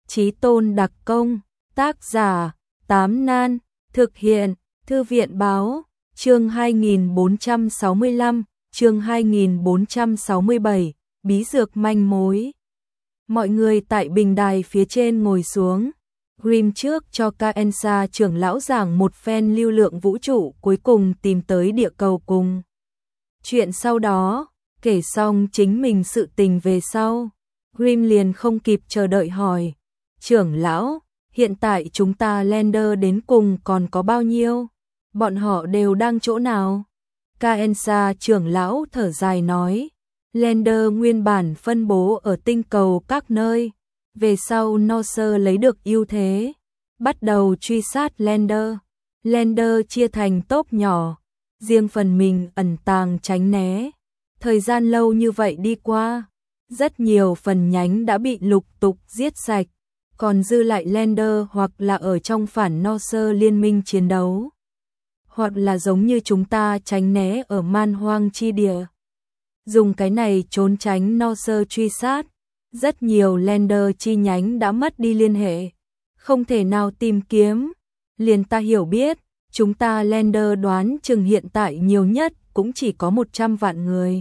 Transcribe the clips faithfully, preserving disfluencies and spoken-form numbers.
Chí tôn đặc công, tác giả, Tám Nan, thực hiện, Thư viện báo, chương hai nghìn bốn trăm sáu mươi lăm, chương hai nghìn bốn trăm sáu mươi bảy, bí dược manh mối. Mọi người tại bình đài phía trên ngồi xuống. Grimm trước cho Caensa trưởng lão giảng một phen lưu lượng vũ trụ cuối cùng tìm tới địa cầu cùng. Chuyện sau đó, kể xong chính mình sự tình về sau. Grimm liền không kịp chờ đợi hỏi. Trưởng lão, hiện tại chúng ta Lander đến cùng còn có bao nhiêu? Bọn họ đều đang chỗ nào? Caensa trưởng lão thở dài nói. Lander nguyên bản phân bố ở tinh cầu các nơi. Về sau Norse lấy được ưu thế, bắt đầu truy sát Lander. Lander chia thành tốp nhỏ, riêng phần mình ẩn tàng tránh né. Thời gian lâu như vậy đi qua, rất nhiều phần nhánh đã bị lục tục giết sạch, còn dư lại Lander hoặc là ở trong phản Norse liên minh chiến đấu, hoặc là giống như chúng ta tránh né ở man hoang chi địa. Dùng cái này trốn tránh Norse truy sát. Rất nhiều Lander chi nhánh đã mất đi liên hệ, không thể nào tìm kiếm. Liền ta hiểu biết, chúng ta Lander đoán chừng hiện tại nhiều nhất cũng chỉ có một trăm vạn người.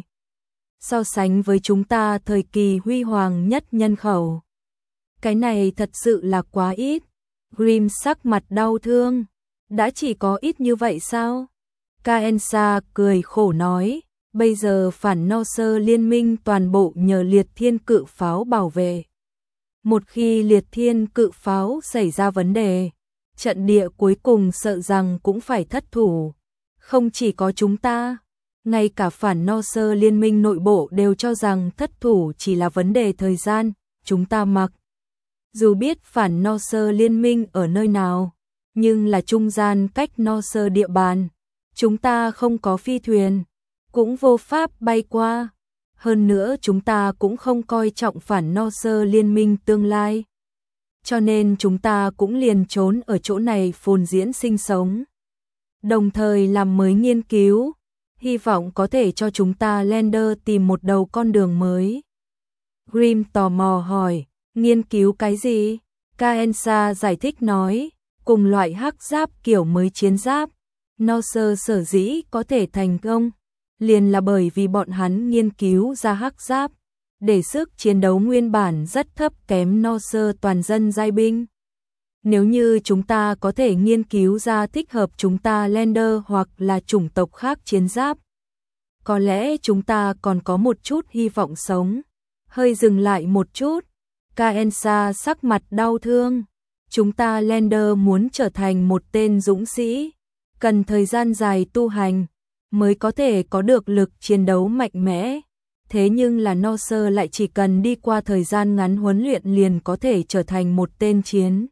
So sánh với chúng ta thời kỳ huy hoàng nhất nhân khẩu, cái này thật sự là quá ít. Grimm sắc mặt đau thương. Đã chỉ có ít như vậy sao? Caensa cười khổ nói. Bây giờ phản Norse liên minh toàn bộ nhờ liệt thiên cự pháo bảo vệ. Một khi liệt thiên cự pháo xảy ra vấn đề, trận địa cuối cùng sợ rằng cũng phải thất thủ. Không chỉ có chúng ta, ngay cả phản Norse liên minh nội bộ đều cho rằng thất thủ chỉ là vấn đề thời gian. Chúng ta mặc dù biết phản Norse liên minh ở nơi nào, nhưng là trung gian cách Norse địa bàn. Chúng ta không có phi thuyền, cũng vô pháp bay qua. Hơn nữa chúng ta cũng không coi trọng phản Norse liên minh tương lai. Cho nên chúng ta cũng liền trốn ở chỗ này phồn diễn sinh sống. Đồng thời làm mới nghiên cứu, hy vọng có thể cho chúng ta Lander tìm một đầu con đường mới. Grimm tò mò hỏi, nghiên cứu cái gì? Caensa giải thích nói, cùng loại hắc giáp kiểu mới chiến giáp. Norse sở dĩ có thể thành công, liền là bởi vì bọn hắn nghiên cứu ra hắc giáp, để sức chiến đấu nguyên bản rất thấp kém Norse toàn dân giai binh. Nếu như chúng ta có thể nghiên cứu ra thích hợp chúng ta Lander hoặc là chủng tộc khác chiến giáp, có lẽ chúng ta còn có một chút hy vọng sống. Hơi dừng lại một chút, Caensa sắc mặt đau thương. Chúng ta Lander muốn trở thành một tên dũng sĩ, cần thời gian dài tu hành mới có thể có được lực chiến đấu mạnh mẽ. Thế nhưng là Norse lại chỉ cần đi qua thời gian ngắn huấn luyện liền có thể trở thành một tên chiến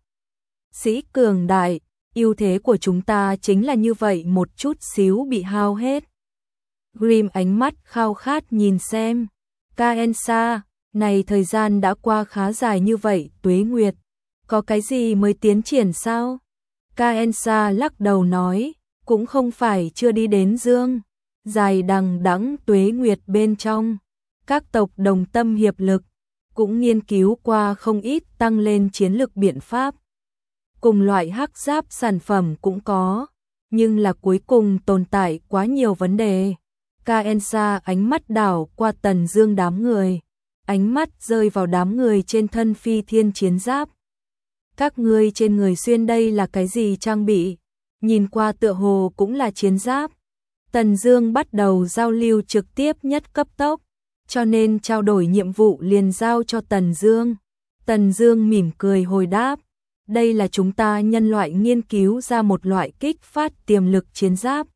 sĩ cường đại. Ưu thế của chúng ta chính là như vậy một chút xíu bị hao hết. Grimm ánh mắt khao khát nhìn xem. Caensa, này thời gian đã qua khá dài như vậy, tuế nguyệt, có cái gì mới tiến triển sao? Caensa lắc đầu nói, cũng không phải chưa đi đến dương dài đằng đẵng tuế nguyệt bên trong. Các tộc đồng tâm hiệp lực, cũng nghiên cứu qua không ít tăng lên chiến lược biện pháp. Cùng loại hắc giáp sản phẩm cũng có, nhưng là cuối cùng tồn tại quá nhiều vấn đề. Caensa ánh mắt đảo qua Tần Dương đám người, ánh mắt rơi vào đám người trên thân phi thiên chiến giáp. Các ngươi trên người xuyên đây là cái gì trang bị? Nhìn qua tựa hồ cũng là chiến giáp. Tần Dương bắt đầu giao lưu trực tiếp nhất cấp tốc, cho nên trao đổi nhiệm vụ liền giao cho Tần Dương. Tần Dương mỉm cười hồi đáp, đây là chúng ta nhân loại nghiên cứu ra một loại kích phát tiềm lực chiến giáp,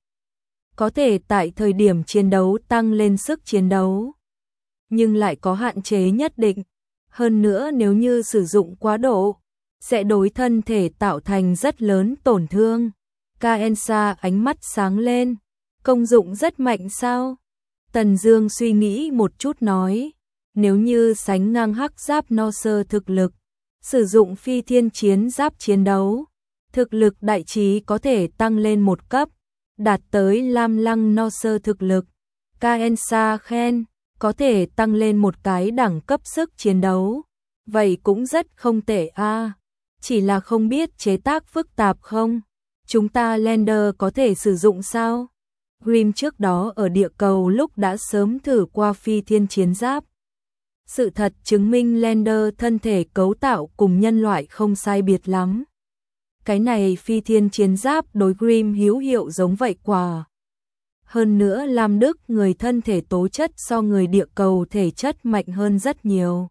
có thể tại thời điểm chiến đấu tăng lên sức chiến đấu, nhưng lại có hạn chế nhất định. Hơn nữa nếu như sử dụng quá độ, sẽ đối thân thể tạo thành rất lớn tổn thương. Caensa ánh mắt sáng lên, công dụng rất mạnh sao? Tần Dương suy nghĩ một chút nói, nếu như sánh ngang hắc giáp Norse thực lực, sử dụng phi thiên chiến giáp chiến đấu, thực lực đại trí có thể tăng lên một cấp, đạt tới lam lăng Norse thực lực. Caensa khen, có thể tăng lên một cái đẳng cấp sức chiến đấu. vậy cũng rất không tệ a. Chỉ là không biết chế tác phức tạp không? Chúng ta Lander có thể sử dụng sao? Grimm trước đó ở địa cầu lúc đã sớm thử qua phi thiên chiến giáp. Sự thật chứng minh Lander thân thể cấu tạo cùng nhân loại không sai biệt lắm. Cái này phi thiên chiến giáp đối Grimm hữu hiệu giống vậy quả. Hơn nữa Lam Đức người thân thể tố chất so người địa cầu thể chất mạnh hơn rất nhiều.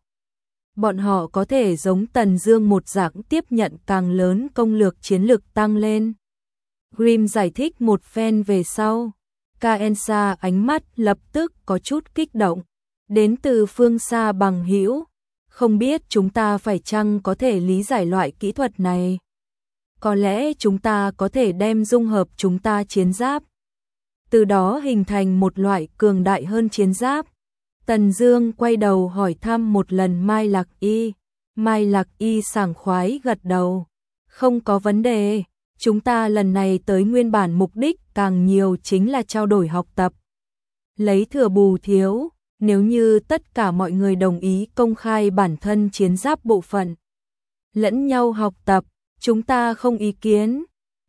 Bọn họ có thể giống Tần Dương một dạng tiếp nhận càng lớn công lược chiến lực tăng lên. Grimm giải thích một phen về sau. Kaensa ánh mắt lập tức có chút kích động. Đến từ phương xa bằng hữu. Không biết chúng ta phải chăng có thể lý giải loại kỹ thuật này. Có lẽ chúng ta có thể đem dung hợp chúng ta chiến giáp. Từ đó hình thành một loại cường đại hơn chiến giáp. Tần Dương quay đầu hỏi thăm một lần Mai Lạc Y. Mai Lạc Y sảng khoái gật đầu. Không có vấn đề, chúng ta lần này tới nguyên bản mục đích càng nhiều chính là trao đổi học tập. Lấy thừa bù thiếu, nếu như tất cả mọi người đồng ý công khai bản thân chiến giáp bộ phận. Lẫn nhau học tập, chúng ta không ý kiến.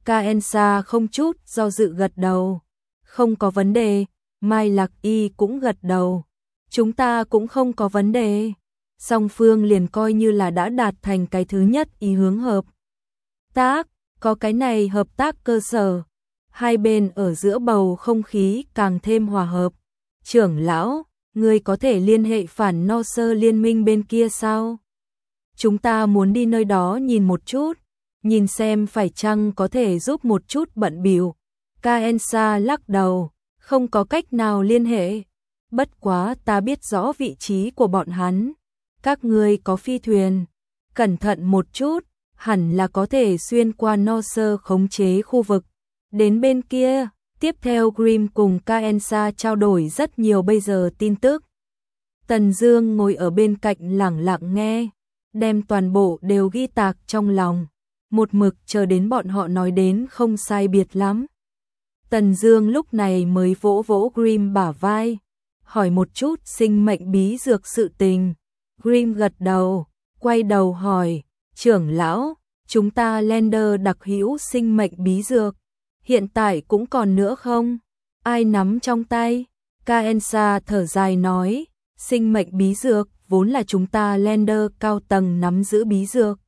Kaensa không chút do dự gật đầu. Không có vấn đề, Mai Lạc Y cũng gật đầu. Chúng ta cũng không có vấn đề. Song phương liền coi như là đã đạt thành cái thứ nhất ý hướng hợp tác, có cái này hợp tác cơ sở. Hai bên ở giữa bầu không khí càng thêm hòa hợp. Trưởng lão, người có thể liên hệ phản no sơ liên minh bên kia sao? Chúng ta muốn đi nơi đó nhìn một chút, nhìn xem phải chăng có thể giúp một chút bận bịu. Kaensa lắc đầu, không có cách nào liên hệ. Bất quá ta biết rõ vị trí của bọn hắn. Các ngươi có phi thuyền, cẩn thận một chút, hẳn là có thể xuyên qua no sơ khống chế khu vực. Đến bên kia, tiếp theo Grimm cùng Kaensa trao đổi rất nhiều bây giờ tin tức. Tần Dương ngồi ở bên cạnh lẳng lặng nghe, đem toàn bộ đều ghi tạc trong lòng, một mực chờ đến bọn họ nói đến không sai biệt lắm. Tần Dương lúc này mới vỗ vỗ Grimm bả vai, hỏi một chút sinh mệnh bí dược sự tình. Grimm gật đầu, quay đầu hỏi, trưởng lão, chúng ta Lander đặc hữu sinh mệnh bí dược, hiện tại cũng còn nữa không? Ai nắm trong tay? Kaensa thở dài nói, sinh mệnh bí dược vốn là chúng ta Lander cao tầng nắm giữ bí dược.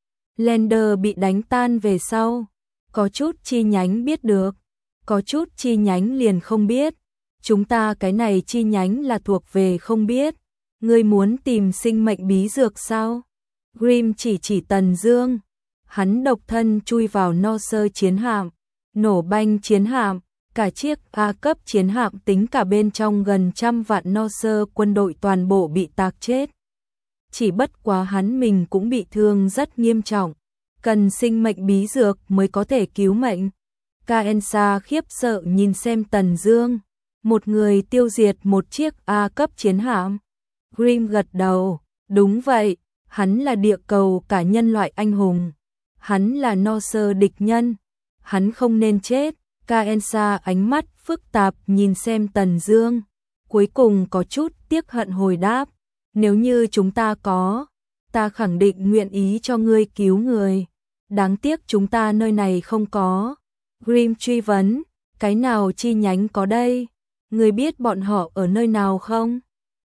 Lander bị đánh tan về sau, có chút chi nhánh biết được, có chút chi nhánh liền không biết. Chúng ta cái này chi nhánh là thuộc về không biết. Ngươi muốn tìm sinh mệnh bí dược sao? Grimm chỉ chỉ Tần Dương. Hắn độc thân chui vào no sơ chiến hạm, nổ banh chiến hạm, cả chiếc A cấp chiến hạm tính cả bên trong gần trăm vạn no sơ quân đội toàn bộ bị tạc chết. Chỉ bất quá hắn mình cũng bị thương rất nghiêm trọng, cần sinh mệnh bí dược mới có thể cứu mệnh. Kaensa khiếp sợ nhìn xem Tần Dương, một người tiêu diệt một chiếc A cấp chiến hạm. Grimm gật đầu, đúng vậy, hắn là địa cầu cả nhân loại anh hùng. Hắn là no sơ địch nhân, hắn không nên chết. Kaensa ánh mắt phức tạp nhìn xem Tần Dương, cuối cùng có chút tiếc hận hồi đáp, nếu như chúng ta có, ta khẳng định nguyện ý cho ngươi cứu người. Đáng tiếc chúng ta nơi này không có. Grimm truy vấn, cái nào chi nhánh có đây? Ngươi biết bọn họ ở nơi nào không?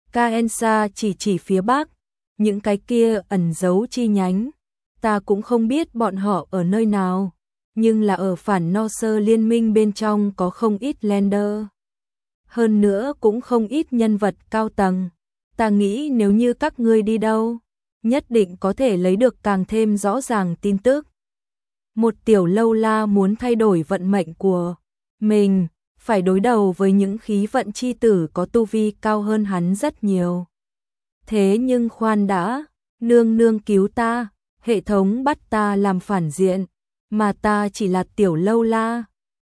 Kaensa chỉ chỉ phía bắc, những cái kia ẩn giấu chi nhánh. Ta cũng không biết bọn họ ở nơi nào, nhưng là ở phản no sơ liên minh bên trong có không ít Lander. Hơn nữa cũng không ít nhân vật cao tầng. Ta nghĩ nếu như các ngươi đi đâu, nhất định có thể lấy được càng thêm rõ ràng tin tức. Một tiểu lâu la muốn thay đổi vận mệnh của mình, phải đối đầu với những khí vận chi tử có tu vi cao hơn hắn rất nhiều. Thế nhưng khoan đã, nương nương cứu ta, hệ thống bắt ta làm phản diện, mà ta chỉ là tiểu lâu la,